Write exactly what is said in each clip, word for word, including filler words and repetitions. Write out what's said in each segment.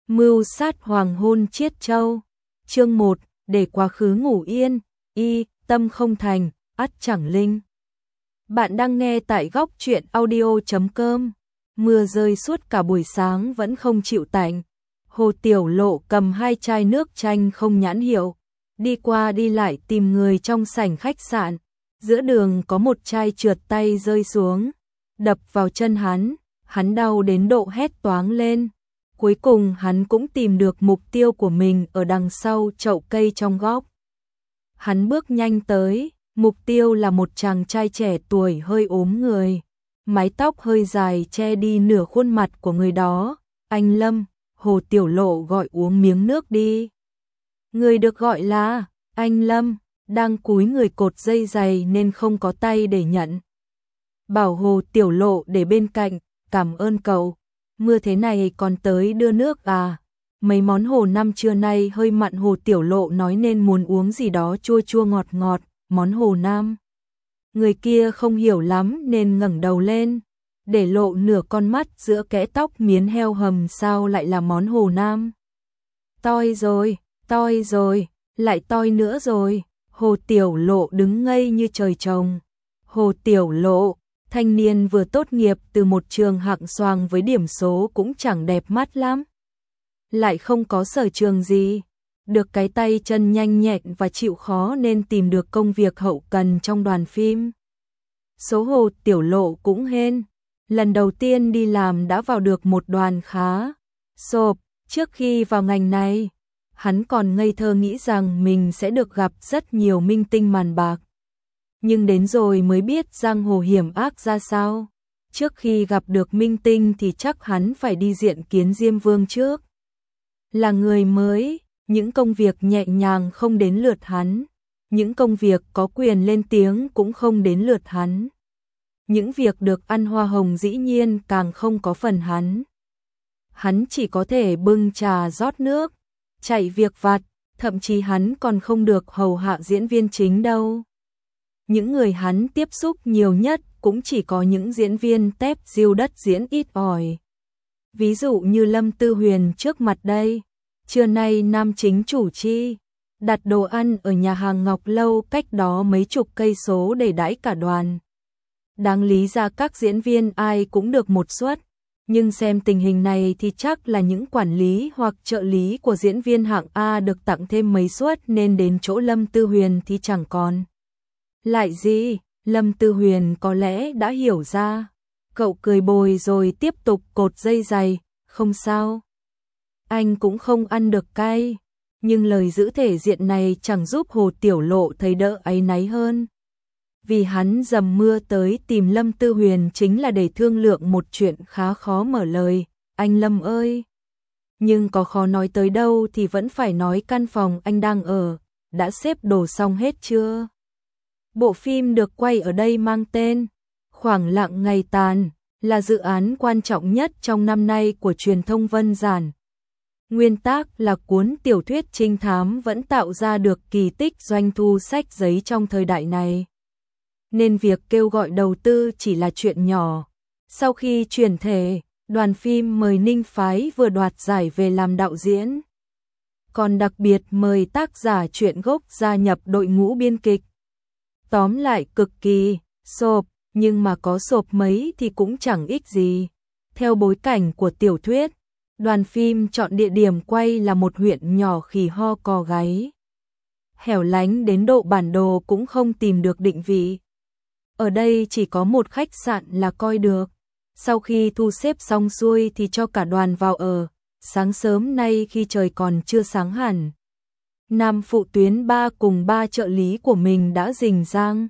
Mưu sát hoàng hôn Chiết Châu. Chương một, để quá khứ ngủ yên, y, tâm không thành, ắt chẳng linh. Bạn đang nghe tại góc truyện audio chấm com. Mưa rơi suốt cả buổi sáng vẫn không chịu tạnh. Hồ Tiểu Lộ cầm hai chai nước chanh không nhãn hiệu, đi qua đi lại tìm người trong sảnh khách sạn. Giữa đường có một chai trượt tay rơi xuống, đập vào chân hắn, hắn đau đến độ hét toáng lên. Cuối cùng hắn cũng tìm được mục tiêu của mình ở đằng sau chậu cây trong góc. Hắn bước nhanh tới, mục tiêu là một chàng trai trẻ tuổi hơi ốm người, mái tóc hơi dài che đi nửa khuôn mặt của người đó. Anh Lâm, Hồ Tiểu Lộ gọi uống miếng nước đi. Người được gọi là anh Lâm, đang cúi người cột dây giày nên không có tay để nhận. Bảo Hồ Tiểu Lộ để bên cạnh, cảm ơn cậu. Mưa thế này còn tới đưa nước à? Mấy món hồ năm trưa nay hơi mặn, Hồ Tiểu Lộ nói nên muốn uống gì đó chua chua ngọt ngọt, món hồ nam. Người kia không hiểu lắm nên ngẩng đầu lên, để lộ nửa con mắt giữa kẽ tóc miến heo hầm. Sao lại là món hồ nam? Toi rồi, toi rồi, lại toi nữa rồi. Hồ Tiểu Lộ đứng ngây như trời trồng. Hồ Tiểu Lộ, thanh niên vừa tốt nghiệp từ một trường hạng xoàng với điểm số cũng chẳng đẹp mắt lắm. Lại không có sở trường gì, được cái tay chân nhanh nhẹn và chịu khó nên tìm được công việc hậu cần trong đoàn phim. Số Hồ Tiểu Lộ cũng hên, lần đầu tiên đi làm đã vào được một đoàn khá xộp. Trước khi vào ngành này, hắn còn ngây thơ nghĩ rằng mình sẽ được gặp rất nhiều minh tinh màn bạc. Nhưng đến rồi mới biết giang hồ hiểm ác ra sao. Trước khi gặp được minh tinh thì chắc hắn phải đi diện kiến Diêm Vương trước. Là người mới, những công việc nhẹ nhàng không đến lượt hắn. Những công việc có quyền lên tiếng cũng không đến lượt hắn. Những việc được ăn hoa hồng dĩ nhiên càng không có phần hắn. Hắn chỉ có thể bưng trà rót nước, chạy việc vặt, thậm chí hắn còn không được hầu hạ diễn viên chính đâu. Những người hắn tiếp xúc nhiều nhất cũng chỉ có những diễn viên tép diêu đất diễn ít ỏi. Ví dụ như Lâm Tư Huyền trước mặt đây, trưa nay nam chính chủ chi, đặt đồ ăn ở nhà hàng Ngọc Lâu cách đó mấy chục cây số để đãi cả đoàn. Đáng lý ra các diễn viên ai cũng được một suất, nhưng xem tình hình này thì chắc là những quản lý hoặc trợ lý của diễn viên hạng A được tặng thêm mấy suất nên đến chỗ Lâm Tư Huyền thì chẳng còn lại gì. Lâm Tư Huyền có lẽ đã hiểu ra. Cậu cười bồi rồi tiếp tục cột dây giày. Không sao, anh cũng không ăn được cay. Nhưng lời giữ thể diện này chẳng giúp Hồ Tiểu Lộ thấy đỡ áy náy hơn. Vì hắn dầm mưa tới tìm Lâm Tư Huyền chính là để thương lượng một chuyện khá khó mở lời. Anh Lâm ơi! Nhưng có khó nói tới đâu thì vẫn phải nói, căn phòng anh đang ở, đã xếp đồ xong hết chưa? Bộ phim được quay ở đây mang tên Khoảng lặng ngày tàn, là dự án quan trọng nhất trong năm nay của truyền thông Vân Giản. Nguyên tác là cuốn tiểu thuyết trinh thám vẫn tạo ra được kỳ tích doanh thu sách giấy trong thời đại này. Nên việc kêu gọi đầu tư chỉ là chuyện nhỏ. Sau khi chuyển thể, đoàn phim mời Ninh Phái vừa đoạt giải về làm đạo diễn. Còn đặc biệt mời tác giả truyện gốc gia nhập đội ngũ biên kịch. Tóm lại cực kỳ xộp, nhưng mà có xộp mấy thì cũng chẳng ích gì. Theo bối cảnh của tiểu thuyết, đoàn phim chọn địa điểm quay là một huyện nhỏ Khỉ Ho Cò Gáy. Hẻo lánh đến độ bản đồ cũng không tìm được định vị. Ở đây chỉ có một khách sạn là coi được. Sau khi thu xếp xong xuôi thì cho cả đoàn vào ở. Sáng sớm nay khi trời còn chưa sáng hẳn, Nam Phụ Tuyến ba cùng ba trợ lý của mình đã rình rang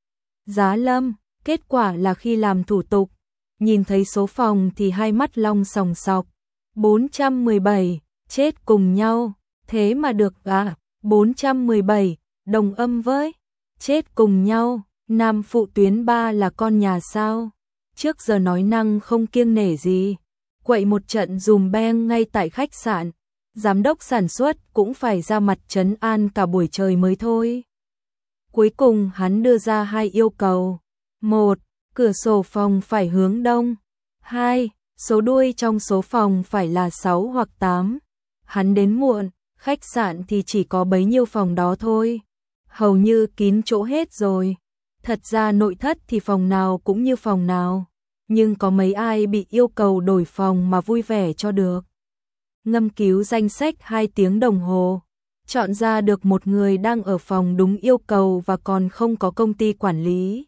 Giá Lâm. Kết quả là khi làm thủ tục, nhìn thấy số phòng thì hai mắt long sòng sọc. bốn trăm mười bảy, chết cùng nhau, thế mà được à? bốn trăm mười bảy, đồng âm với chết cùng nhau. Nam Phụ Tuyến ba là con nhà sao? Trước giờ nói năng không kiêng nể gì, quậy một trận dùm beng ngay tại khách sạn. Giám đốc sản xuất cũng phải ra mặt trấn an cả buổi trời mới thôi. Cuối cùng hắn đưa ra hai yêu cầu. Một, cửa sổ phòng phải hướng đông. Hai, số đuôi trong số phòng phải là sáu hoặc tám. Hắn đến muộn, khách sạn thì chỉ có bấy nhiêu phòng đó thôi. Hầu như kín chỗ hết rồi. Thật ra nội thất thì phòng nào cũng như phòng nào. Nhưng có mấy ai bị yêu cầu đổi phòng mà vui vẻ cho được. Ngâm cứu danh sách hai tiếng đồng hồ. Chọn ra được một người đang ở phòng đúng yêu cầu và còn không có công ty quản lý.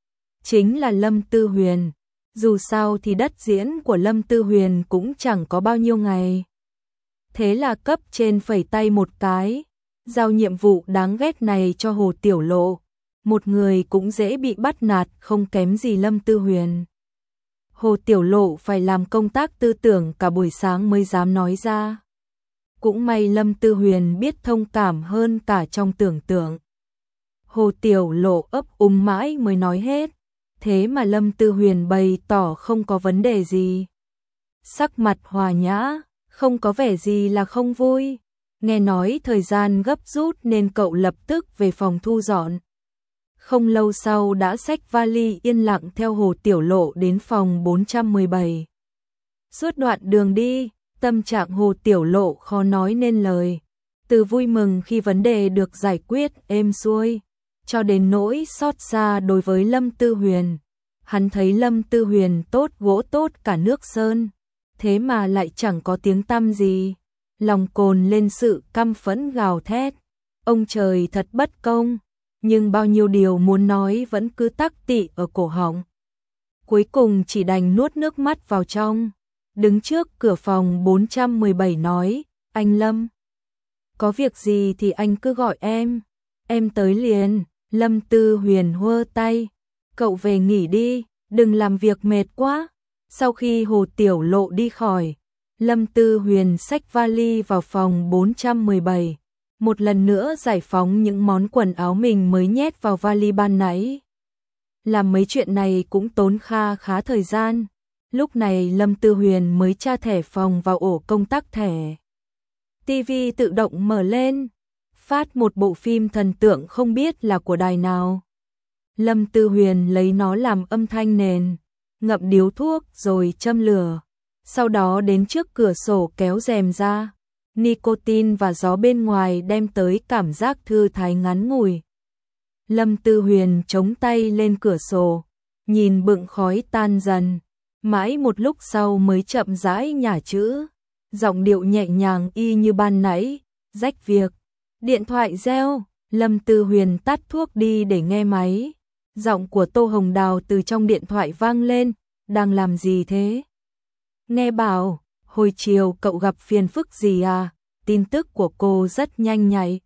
Chính là Lâm Tư Huyền. Dù sao thì đất diễn của Lâm Tư Huyền cũng chẳng có bao nhiêu ngày. Thế là cấp trên phẩy tay một cái, giao nhiệm vụ đáng ghét này cho Hồ Tiểu Lộ. Một người cũng dễ bị bắt nạt không kém gì Lâm Tư Huyền. Hồ Tiểu Lộ phải làm công tác tư tưởng cả buổi sáng mới dám nói ra. Cũng may Lâm Tư Huyền biết thông cảm hơn cả trong tưởng tượng. Hồ Tiểu Lộ ấp úng mãi mới nói hết. Thế mà Lâm Tư Huyền bày tỏ không có vấn đề gì. Sắc mặt hòa nhã, không có vẻ gì là không vui. Nghe nói thời gian gấp rút nên cậu lập tức về phòng thu dọn. Không lâu sau đã xách vali yên lặng theo Hồ Tiểu Lộ đến phòng bốn trăm mười bảy. Suốt đoạn đường đi, tâm trạng Hồ Tiểu Lộ khó nói nên lời. Từ vui mừng khi vấn đề được giải quyết êm xuôi, cho đến nỗi xót xa đối với Lâm Tư Huyền. Hắn thấy Lâm Tư Huyền tốt gỗ tốt cả nước sơn, thế mà lại chẳng có tiếng tăm gì. Lòng cồn lên sự căm phẫn gào thét. Ông trời thật bất công, nhưng bao nhiêu điều muốn nói vẫn cứ tắc tị ở cổ họng. Cuối cùng chỉ đành nuốt nước mắt vào trong. Đứng trước cửa phòng bốn trăm mười bảy nói, anh Lâm, có việc gì thì anh cứ gọi em, em tới liền. Lâm Tư Huyền hơ tay, cậu về nghỉ đi, đừng làm việc mệt quá. Sau khi Hồ Tiểu Lộ đi khỏi, Lâm Tư Huyền xách vali vào phòng bốn trăm mười bảy, một lần nữa giải phóng những món quần áo mình mới nhét vào vali ban nãy. Làm mấy chuyện này cũng tốn kha khá thời gian. Lúc này Lâm Tư Huyền mới tra thẻ phòng vào ổ công tắc thẻ. ti vi tự động mở lên, phát một bộ phim thần tượng không biết là của đài nào. Lâm Tư Huyền lấy nó làm âm thanh nền, ngậm điếu thuốc rồi châm lửa. Sau đó đến trước cửa sổ kéo rèm ra. Nicotine và gió bên ngoài đem tới cảm giác thư thái ngắn ngủi. Lâm Tư Huyền chống tay lên cửa sổ, nhìn bựng khói tan dần. Mãi một lúc sau mới chậm rãi nhả chữ, giọng điệu nhẹ nhàng y như ban nãy, rách việc. Điện thoại reo, Lâm Tư Huyền tắt thuốc đi để nghe máy. Giọng của Tô Hồng Đào từ trong điện thoại vang lên, đang làm gì thế? Nghe bảo, hồi chiều cậu gặp phiền phức gì à? Tin tức của cô rất nhanh nhạy.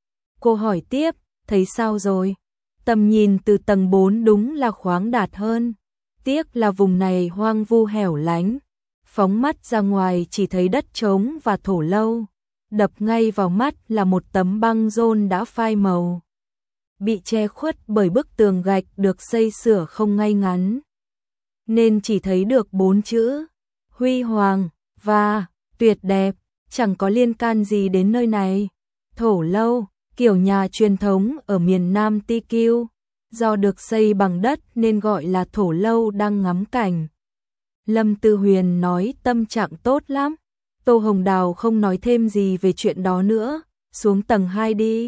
Cô hỏi tiếp, thấy sao rồi? Tầm nhìn từ tầng bốn đúng là khoáng đạt hơn. Tiếc là vùng này hoang vu hẻo lánh. Phóng mắt ra ngoài chỉ thấy đất trống và thổ lâu. Đập ngay vào mắt là một tấm băng rôn đã phai màu, bị che khuất bởi bức tường gạch được xây sửa không ngay ngắn, nên chỉ thấy được bốn chữ huy hoàng và tuyệt đẹp, chẳng có liên can gì đến nơi này. Thổ lâu, kiểu nhà truyền thống ở miền Nam Ti Kiu, do được xây bằng đất nên gọi là thổ lâu đang ngắm cảnh. Lâm Tư Huyền nói tâm trạng tốt lắm. Tô Hồng Đào không nói thêm gì về chuyện đó nữa, xuống tầng hai đi.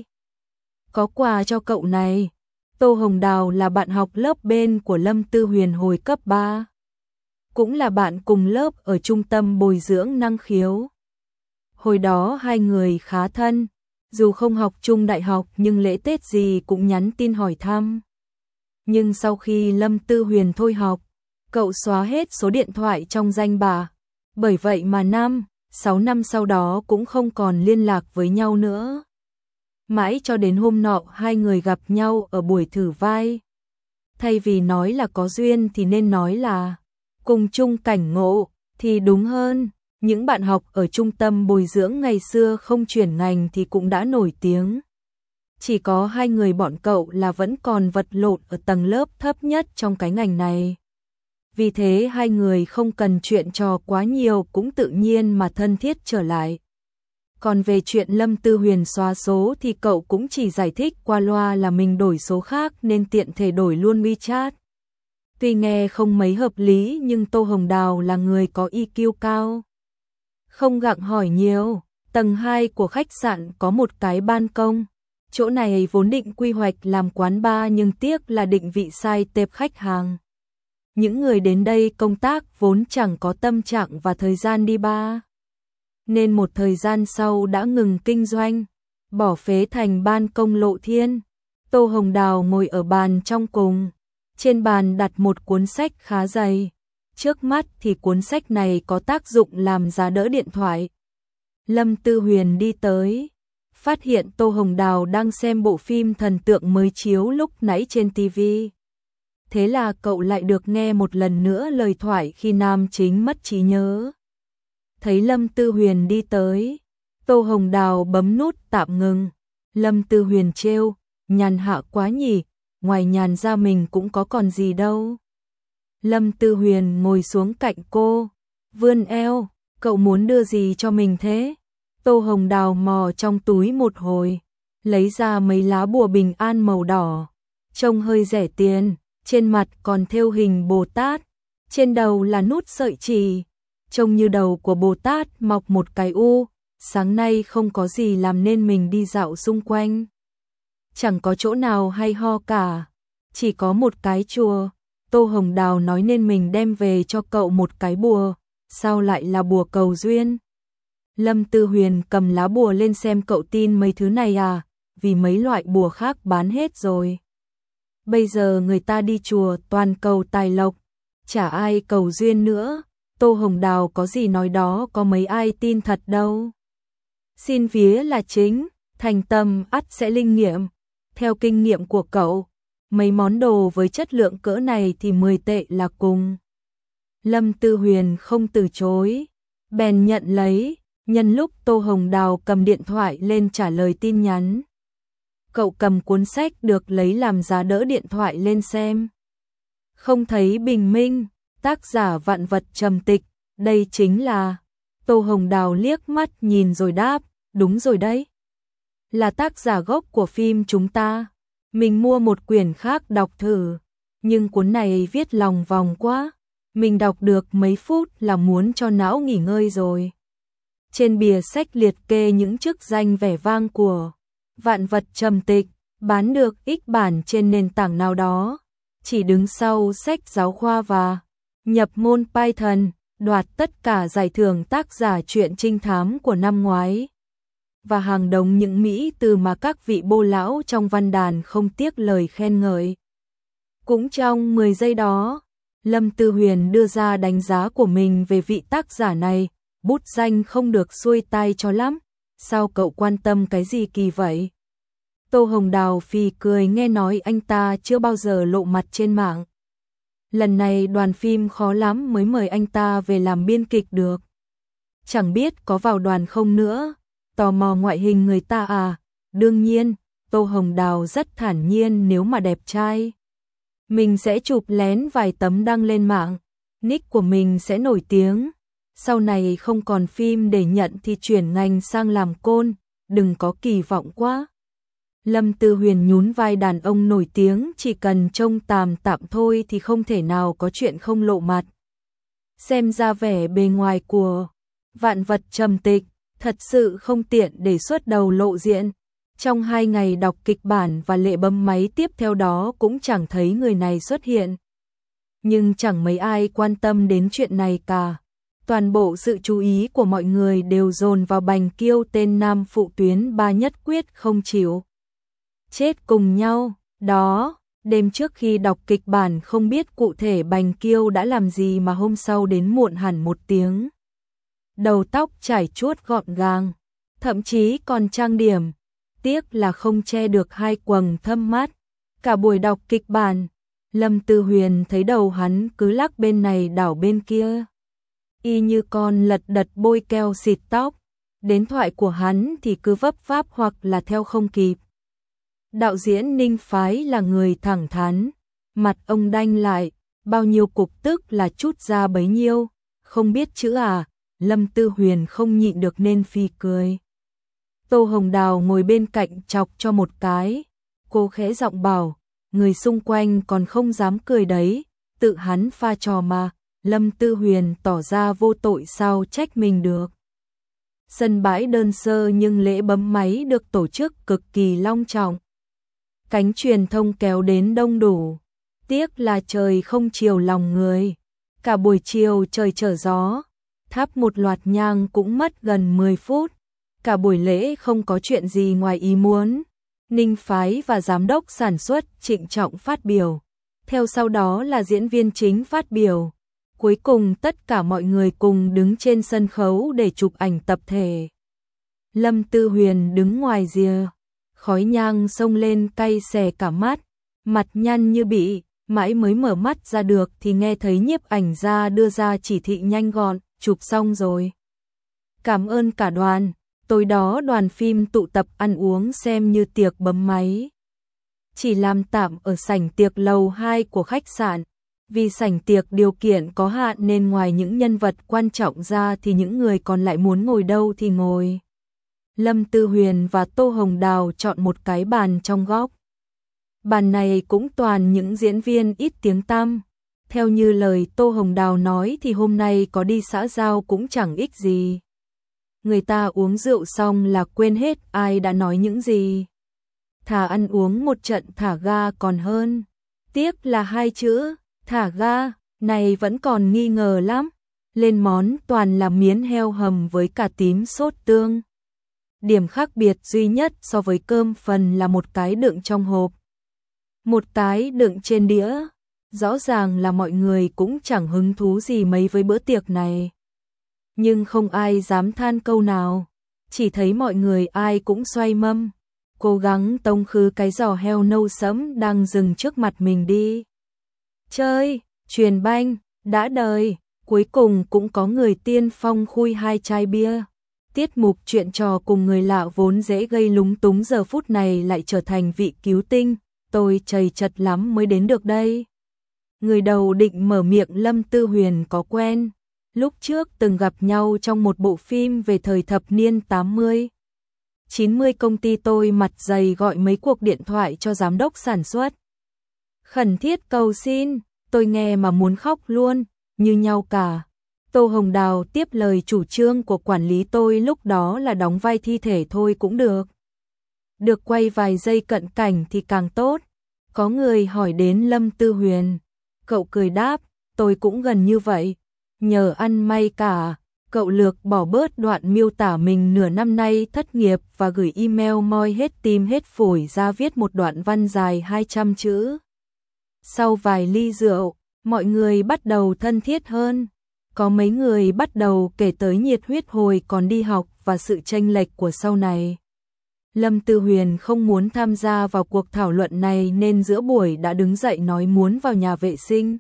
Có quà cho cậu này. Tô Hồng Đào là bạn học lớp bên của Lâm Tư Huyền hồi cấp ba. Cũng là bạn cùng lớp ở trung tâm bồi dưỡng năng khiếu. Hồi đó hai người khá thân, dù không học chung đại học nhưng lễ Tết gì cũng nhắn tin hỏi thăm. Nhưng sau khi Lâm Tư Huyền thôi học, cậu xóa hết số điện thoại trong danh bạ. Bởi vậy mà năm, sáu năm sau đó cũng không còn liên lạc với nhau nữa. Mãi cho đến hôm nọ hai người gặp nhau ở buổi thử vai. Thay vì nói là có duyên thì nên nói là cùng chung cảnh ngộ thì đúng hơn. Những bạn học ở trung tâm bồi dưỡng ngày xưa không chuyển ngành thì cũng đã nổi tiếng. Chỉ có hai người bọn cậu là vẫn còn vật lộn ở tầng lớp thấp nhất trong cái ngành này. Vì thế hai người không cần chuyện trò quá nhiều cũng tự nhiên mà thân thiết trở lại. Còn về chuyện Lâm Tư Huyền xóa số thì cậu cũng chỉ giải thích qua loa là mình đổi số khác nên tiện thể đổi luôn WeChat. Tuy nghe không mấy hợp lý nhưng Tô Hồng Đào là người có i kiu cao. Không gặng hỏi nhiều, Tầng hai của khách sạn có một cái ban công. Chỗ này vốn định quy hoạch làm quán bar nhưng tiếc là định vị sai tệp khách hàng. Những người đến đây công tác vốn chẳng có tâm trạng và thời gian đi bar. Nên một thời gian sau đã ngừng kinh doanh, bỏ phế thành ban công lộ thiên. Tô Hồng Đào ngồi ở bàn trong cùng. Trên bàn đặt một cuốn sách khá dày. Trước mắt thì cuốn sách này có tác dụng làm giá đỡ điện thoại. Lâm Tư Huyền đi tới, phát hiện Tô Hồng Đào đang xem bộ phim thần tượng mới chiếu lúc nãy trên ti vi. Thế là cậu lại được nghe một lần nữa lời thoại khi nam chính mất trí nhớ. Thấy Lâm Tư Huyền đi tới, Tô Hồng Đào bấm nút tạm ngừng. Lâm Tư Huyền trêu, nhàn hạ quá nhỉ, ngoài nhàn ra mình cũng có còn gì đâu. Lâm Tư Huyền ngồi xuống cạnh cô, vươn eo, cậu muốn đưa gì cho mình thế? Tô Hồng Đào mò trong túi một hồi, lấy ra mấy lá bùa bình an màu đỏ, trông hơi rẻ tiền, trên mặt còn thêu hình Bồ Tát, trên đầu là nút sợi chì, trông như đầu của Bồ Tát mọc một cái u. Sáng nay không có gì làm nên mình đi dạo xung quanh. Chẳng có chỗ nào hay ho cả, chỉ có một cái chùa. Tô Hồng Đào nói nên mình đem về cho cậu một cái bùa, sao lại là bùa cầu duyên? Lâm Tư Huyền cầm lá bùa lên xem, cậu tin mấy thứ này à, vì mấy loại bùa khác bán hết rồi. Bây giờ người ta đi chùa toàn cầu tài lộc, chả ai cầu duyên nữa. Tô Hồng Đào có gì nói đó, có mấy ai tin thật đâu. Xin vía là chính, thành tâm ắt sẽ linh nghiệm. Theo kinh nghiệm của cậu, mấy món đồ với chất lượng cỡ này thì mười tệ là cùng. Lâm Tư Huyền không từ chối, bèn nhận lấy, nhân lúc Tô Hồng Đào cầm điện thoại lên trả lời tin nhắn. Cậu cầm cuốn sách được lấy làm giá đỡ điện thoại lên xem. Không thấy bình minh, tác giả Vạn Vật Trầm Tịch, đây chính là... Tô Hồng Đào liếc mắt nhìn rồi đáp, đúng rồi đấy. Là tác giả gốc của phim chúng ta. Mình mua một quyển khác đọc thử, nhưng cuốn này viết lòng vòng quá. Mình đọc được mấy phút là muốn cho não nghỉ ngơi rồi. Trên bìa sách liệt kê những chức danh vẻ vang của Vạn Vật Trầm Tịch, bán được ít bản trên nền tảng nào đó, chỉ đứng sau sách giáo khoa và nhập môn Python, đoạt tất cả giải thưởng tác giả truyện trinh thám của năm ngoái. Và hàng đống những mỹ từ mà các vị bô lão trong văn đàn không tiếc lời khen ngợi. Cũng trong mười giây đó, Lâm Tư Huyền đưa ra đánh giá của mình về vị tác giả này, bút danh không được xuôi tai cho lắm, sao cậu quan tâm cái gì kỳ vậy? Tô Hồng Đào phì cười nghe nói anh ta chưa bao giờ lộ mặt trên mạng. Lần này đoàn phim khó lắm mới mời anh ta về làm biên kịch được. Chẳng biết có vào đoàn không nữa, tò mò ngoại hình người ta à? Đương nhiên, Tô Hồng Đào rất thản nhiên, nếu mà đẹp trai, mình sẽ chụp lén vài tấm đăng lên mạng, nick của mình sẽ nổi tiếng. Sau này không còn phim để nhận thì chuyển ngành sang làm côn, đừng có kỳ vọng quá. Lâm Tư Huyền nhún vai, đàn ông nổi tiếng chỉ cần trông tàm tạm thôi thì không thể nào có chuyện không lộ mặt. Xem ra vẻ bề ngoài của Vạn Vật Trầm Tịch thật sự không tiện để xuất đầu lộ diện. Trong hai ngày đọc kịch bản và lệ bấm máy tiếp theo đó cũng chẳng thấy người này xuất hiện. Nhưng chẳng mấy ai quan tâm đến chuyện này cả. Toàn bộ sự chú ý của mọi người đều dồn vào Bành Kiêu, tên nam phụ tuyến ba nhất quyết không chịu chết cùng nhau. Đó, đêm trước khi đọc kịch bản không biết cụ thể Bành Kiêu đã làm gì mà hôm sau đến muộn hẳn một tiếng. Đầu tóc trải chuốt gọn gàng, thậm chí còn trang điểm. Tiếc là không che được hai quầng thâm mắt. Cả buổi đọc kịch bản, Lâm Tư Huyền thấy đầu hắn cứ lắc bên này đảo bên kia, y như con lật đật bôi keo xịt tóc. Đến thoại của hắn thì cứ vấp váp hoặc là theo không kịp. Đạo diễn Ninh Phái là người thẳng thắn, mặt ông đanh lại, bao nhiêu cục tức là chút ra bấy nhiêu, không biết chữ à? Lâm Tư Huyền không nhịn được nên phì cười. Tô Hồng Đào ngồi bên cạnh chọc cho một cái, cô khẽ giọng bảo, người xung quanh còn không dám cười đấy, tự hắn pha trò mà. Lâm Tư Huyền tỏ ra vô tội, sao trách mình được. Sân bãi đơn sơ nhưng lễ bấm máy được tổ chức cực kỳ long trọng. Cánh truyền thông kéo đến đông đủ. Tiếc là trời không chiều lòng người. Cả buổi chiều trời trở gió. Thắp một loạt nhang cũng mất gần mười phút. Cả buổi lễ không có chuyện gì ngoài ý muốn. Ninh Phái và giám đốc sản xuất trịnh trọng phát biểu. Theo sau đó là diễn viên chính phát biểu. Cuối cùng tất cả mọi người cùng đứng trên sân khấu để chụp ảnh tập thể. Lâm Tư Huyền đứng ngoài rìa. Khói nhang xông lên cay xè cả mắt. Mặt nhăn như bị, mãi mới mở mắt ra được thì nghe thấy nhiếp ảnh gia đưa ra chỉ thị nhanh gọn, chụp xong rồi. Cảm ơn cả đoàn. Tối đó đoàn phim tụ tập ăn uống xem như tiệc bấm máy. Chỉ làm tạm ở sảnh tiệc lầu hai của khách sạn. Vì sảnh tiệc điều kiện có hạn nên ngoài những nhân vật quan trọng ra thì những người còn lại muốn ngồi đâu thì ngồi. Lâm Tư Huyền và Tô Hồng Đào chọn một cái bàn trong góc. Bàn này cũng toàn những diễn viên ít tiếng tăm. Theo như lời Tô Hồng Đào nói thì hôm nay có đi xã giao cũng chẳng ích gì. Người ta uống rượu xong là quên hết ai đã nói những gì. Thà ăn uống một trận thả ga còn hơn. Tiếc là hai chữ thả ga này vẫn còn nghi ngờ lắm. Lên món toàn là miến heo hầm với cà tím sốt tương. Điểm khác biệt duy nhất so với cơm phần là một cái đựng trong hộp, một cái đựng trên đĩa. Rõ ràng là mọi người cũng chẳng hứng thú gì mấy với bữa tiệc này. Nhưng không ai dám than câu nào. Chỉ thấy mọi người ai cũng xoay mâm, cố gắng tông khứ cái giò heo nâu sẫm đang dừng trước mặt mình đi. Chơi, truyền banh, đã đời, cuối cùng cũng có người tiên phong khui hai chai bia. Tiết mục chuyện trò cùng người lạ vốn dễ gây lúng túng giờ phút này lại trở thành vị cứu tinh. Tôi trầy chật lắm mới đến được đây. Người đầu định mở miệng Lâm Tư Huyền có quen. Lúc trước từng gặp nhau trong một bộ phim về thời thập niên tám mươi. chín mươi công ty tôi mặt dày gọi mấy cuộc điện thoại cho giám đốc sản xuất. Khẩn thiết cầu xin, tôi nghe mà muốn khóc luôn, như nhau cả. Tô Hồng Đào tiếp lời chủ trương của quản lý tôi lúc đó là đóng vai thi thể thôi cũng được. Được quay vài giây cận cảnh thì càng tốt. Có người hỏi đến Lâm Tư Huyền. Cậu cười đáp, tôi cũng gần như vậy. Nhờ ăn may cả, cậu lược bỏ bớt đoạn miêu tả mình nửa năm nay thất nghiệp và gửi email moi hết tim hết phổi ra viết một đoạn văn dài hai trăm chữ. Sau vài ly rượu, mọi người bắt đầu thân thiết hơn. Có mấy người bắt đầu kể tới nhiệt huyết hồi còn đi học và sự chênh lệch của sau này. Lâm Tư Huyền không muốn tham gia vào cuộc thảo luận này nên giữa buổi đã đứng dậy nói muốn vào nhà vệ sinh.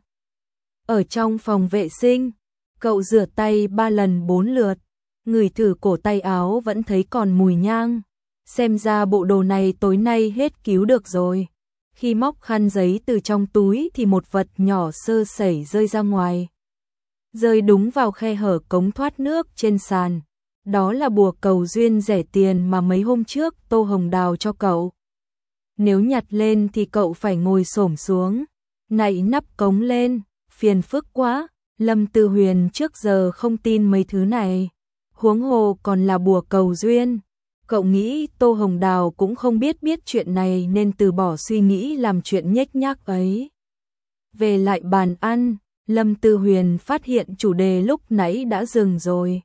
Ở trong phòng vệ sinh, cậu rửa tay ba lần bốn lượt, ngửi thử cổ tay áo vẫn thấy còn mùi nhang. Xem ra bộ đồ này tối nay hết cứu được rồi. Khi móc khăn giấy từ trong túi thì một vật nhỏ sơ sẩy rơi ra ngoài. Rơi đúng vào khe hở cống thoát nước trên sàn. Đó là bùa cầu duyên rẻ tiền mà mấy hôm trước Tô Hồng Đào cho cậu. Nếu nhặt lên thì cậu phải ngồi xổm xuống, nạy nắp cống lên, phiền phức quá. Lâm Tư Huyền trước giờ không tin mấy thứ này, huống hồ còn là bùa cầu duyên. Cậu nghĩ Tô Hồng Đào cũng không biết biết chuyện này nên từ bỏ suy nghĩ làm chuyện nhếch nhác ấy. Về lại bàn ăn, Lâm Tư Huyền phát hiện chủ đề lúc nãy đã dừng rồi.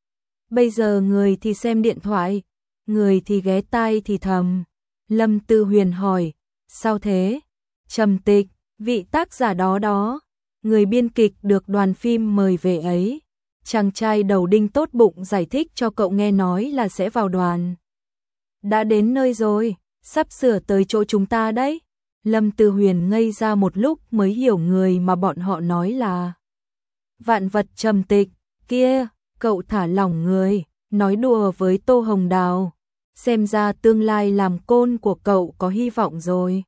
Bây giờ người thì xem điện thoại, người thì ghé tai thì thầm. Lâm Tư Huyền hỏi, sao thế? Trầm Tịch, vị tác giả đó đó, người biên kịch được đoàn phim mời về ấy. Chàng trai đầu đinh tốt bụng giải thích cho cậu nghe nói là sẽ vào đoàn. Đã đến nơi rồi, sắp sửa tới chỗ chúng ta đấy. Lâm Tư Huyền ngây ra một lúc mới hiểu người mà bọn họ nói là Vạn Vật Trầm Tịch. Kia, cậu thả lỏng người, nói đùa với Tô Hồng Đào. Xem ra tương lai làm côn của cậu có hy vọng rồi.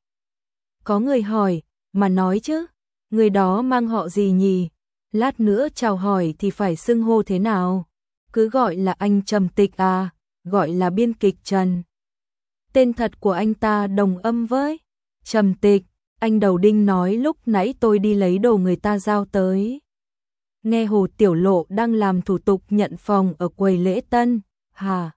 Có người hỏi, mà nói chứ, người đó mang họ gì nhỉ? Lát nữa chào hỏi thì phải xưng hô thế nào? Cứ gọi là anh Trầm Tịch à, gọi là biên kịch Trần. Tên thật của anh ta đồng âm với Trầm Tịch, anh Đầu Đinh nói lúc nãy tôi đi lấy đồ người ta giao tới. Nghe Hồ Tiểu Lộ đang làm thủ tục nhận phòng ở quầy lễ tân, Hà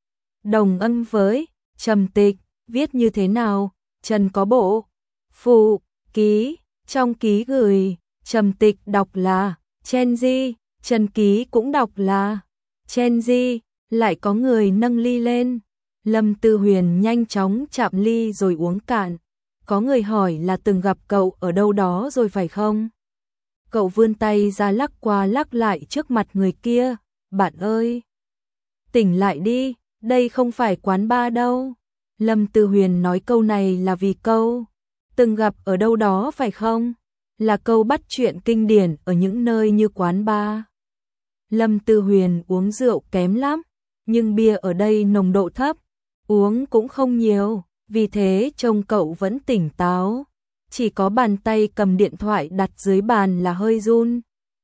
đồng âm với trầm tịch, viết như thế nào? Trần có bộ phụ ký, trong ký gửi, trầm tịch đọc là Chenji, Trần ký cũng đọc là Chenji, lại có người nâng ly lên. Lâm Tư Huyền nhanh chóng chạm ly rồi uống cạn. Có người hỏi là từng gặp cậu ở đâu đó rồi phải không? Cậu vươn tay ra lắc qua lắc lại trước mặt người kia. Bạn ơi! Tỉnh lại đi, đây không phải quán bar đâu. Lâm Tư Huyền nói câu này là vì câu từng gặp ở đâu đó phải không? Là câu bắt chuyện kinh điển ở những nơi như quán bar. Lâm Tư Huyền uống rượu kém lắm, nhưng bia ở đây nồng độ thấp, uống cũng không nhiều, vì thế trông cậu vẫn tỉnh táo. Chỉ có bàn tay cầm điện thoại đặt dưới bàn là hơi run.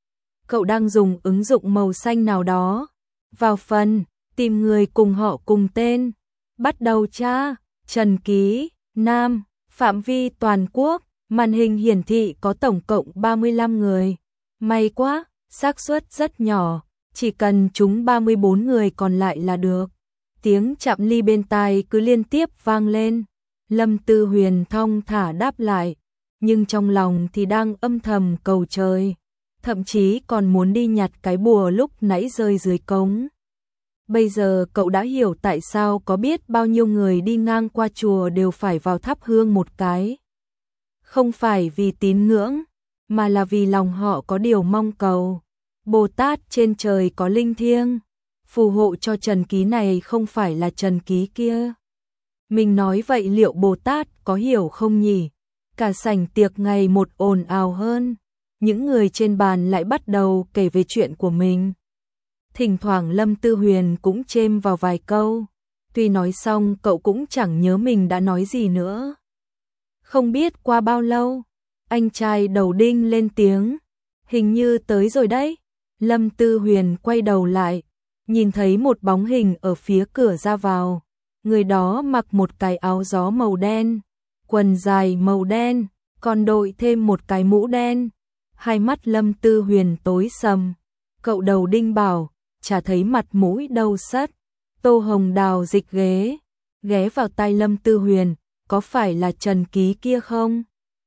Cậu đang dùng ứng dụng màu xanh nào đó. Vào phần, tìm người cùng họ cùng tên. Bắt đầu tra, Trần Ký, Nam, phạm vi toàn quốc, màn hình hiển thị có tổng cộng ba mươi lăm người. May quá, xác suất rất nhỏ, chỉ cần trúng ba mươi bốn người còn lại là được. Tiếng chạm ly bên tai cứ liên tiếp vang lên. Lâm Tư Huyền thong thả đáp lại, nhưng trong lòng thì đang âm thầm cầu trời, thậm chí còn muốn đi nhặt cái bùa lúc nãy rơi dưới cống. Bây giờ cậu đã hiểu tại sao có biết bao nhiêu người đi ngang qua chùa đều phải vào thắp hương một cái. Không phải vì tín ngưỡng, mà là vì lòng họ có điều mong cầu. Bồ Tát trên trời có linh thiêng, phù hộ cho Trần Ký này không phải là Trần Ký kia. Mình nói vậy liệu Bồ Tát có hiểu không nhỉ? Cả sảnh tiệc ngày một ồn ào hơn. Những người trên bàn lại bắt đầu kể về chuyện của mình. Thỉnh thoảng Lâm Tư Huyền cũng chêm vào vài câu. Tuy nói xong cậu cũng chẳng nhớ mình đã nói gì nữa. Không biết qua bao lâu, anh trai đầu đinh lên tiếng. Hình như tới rồi đấy. Lâm Tư Huyền quay đầu lại, nhìn thấy một bóng hình ở phía cửa ra vào. Người đó mặc một cái áo gió màu đen, quần dài màu đen, còn đội thêm một cái mũ đen. Hai mắt Lâm Tư Huyền tối sầm. Cậu đầu đinh bảo, chả thấy mặt mũi đâu sất. Tô Hồng Đào dịch ghế, ghé vào tai Lâm Tư Huyền, có phải là Trần Ký kia không?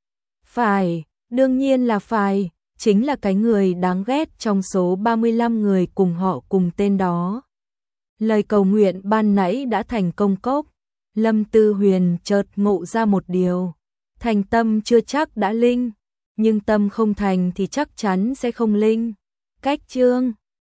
Phải, đương nhiên là phải, chính là cái người đáng ghét trong số ba mươi lăm người cùng họ cùng tên đó. Lời cầu nguyện ban nãy đã thành công cốc. Lâm Tư Huyền chợt ngộ ra một điều. Thành tâm chưa chắc đã linh, nhưng tâm không thành thì chắc chắn sẽ không linh. Cách chương